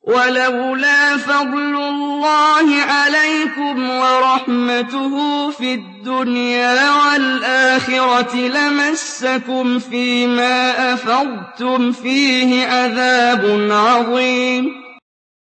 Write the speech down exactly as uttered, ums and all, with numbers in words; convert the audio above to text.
وَلَوْلَا فَضْلُ اللَّهِ عَلَيْكُمْ وَرَحْمَتُهُ فِي الدُّنْيَا وَالْآخِرَةِ لَمَسَّكُمْ فِي مَا أَفَضْتُمْ فِيهِ عَذَابٌ عَظِيمٌ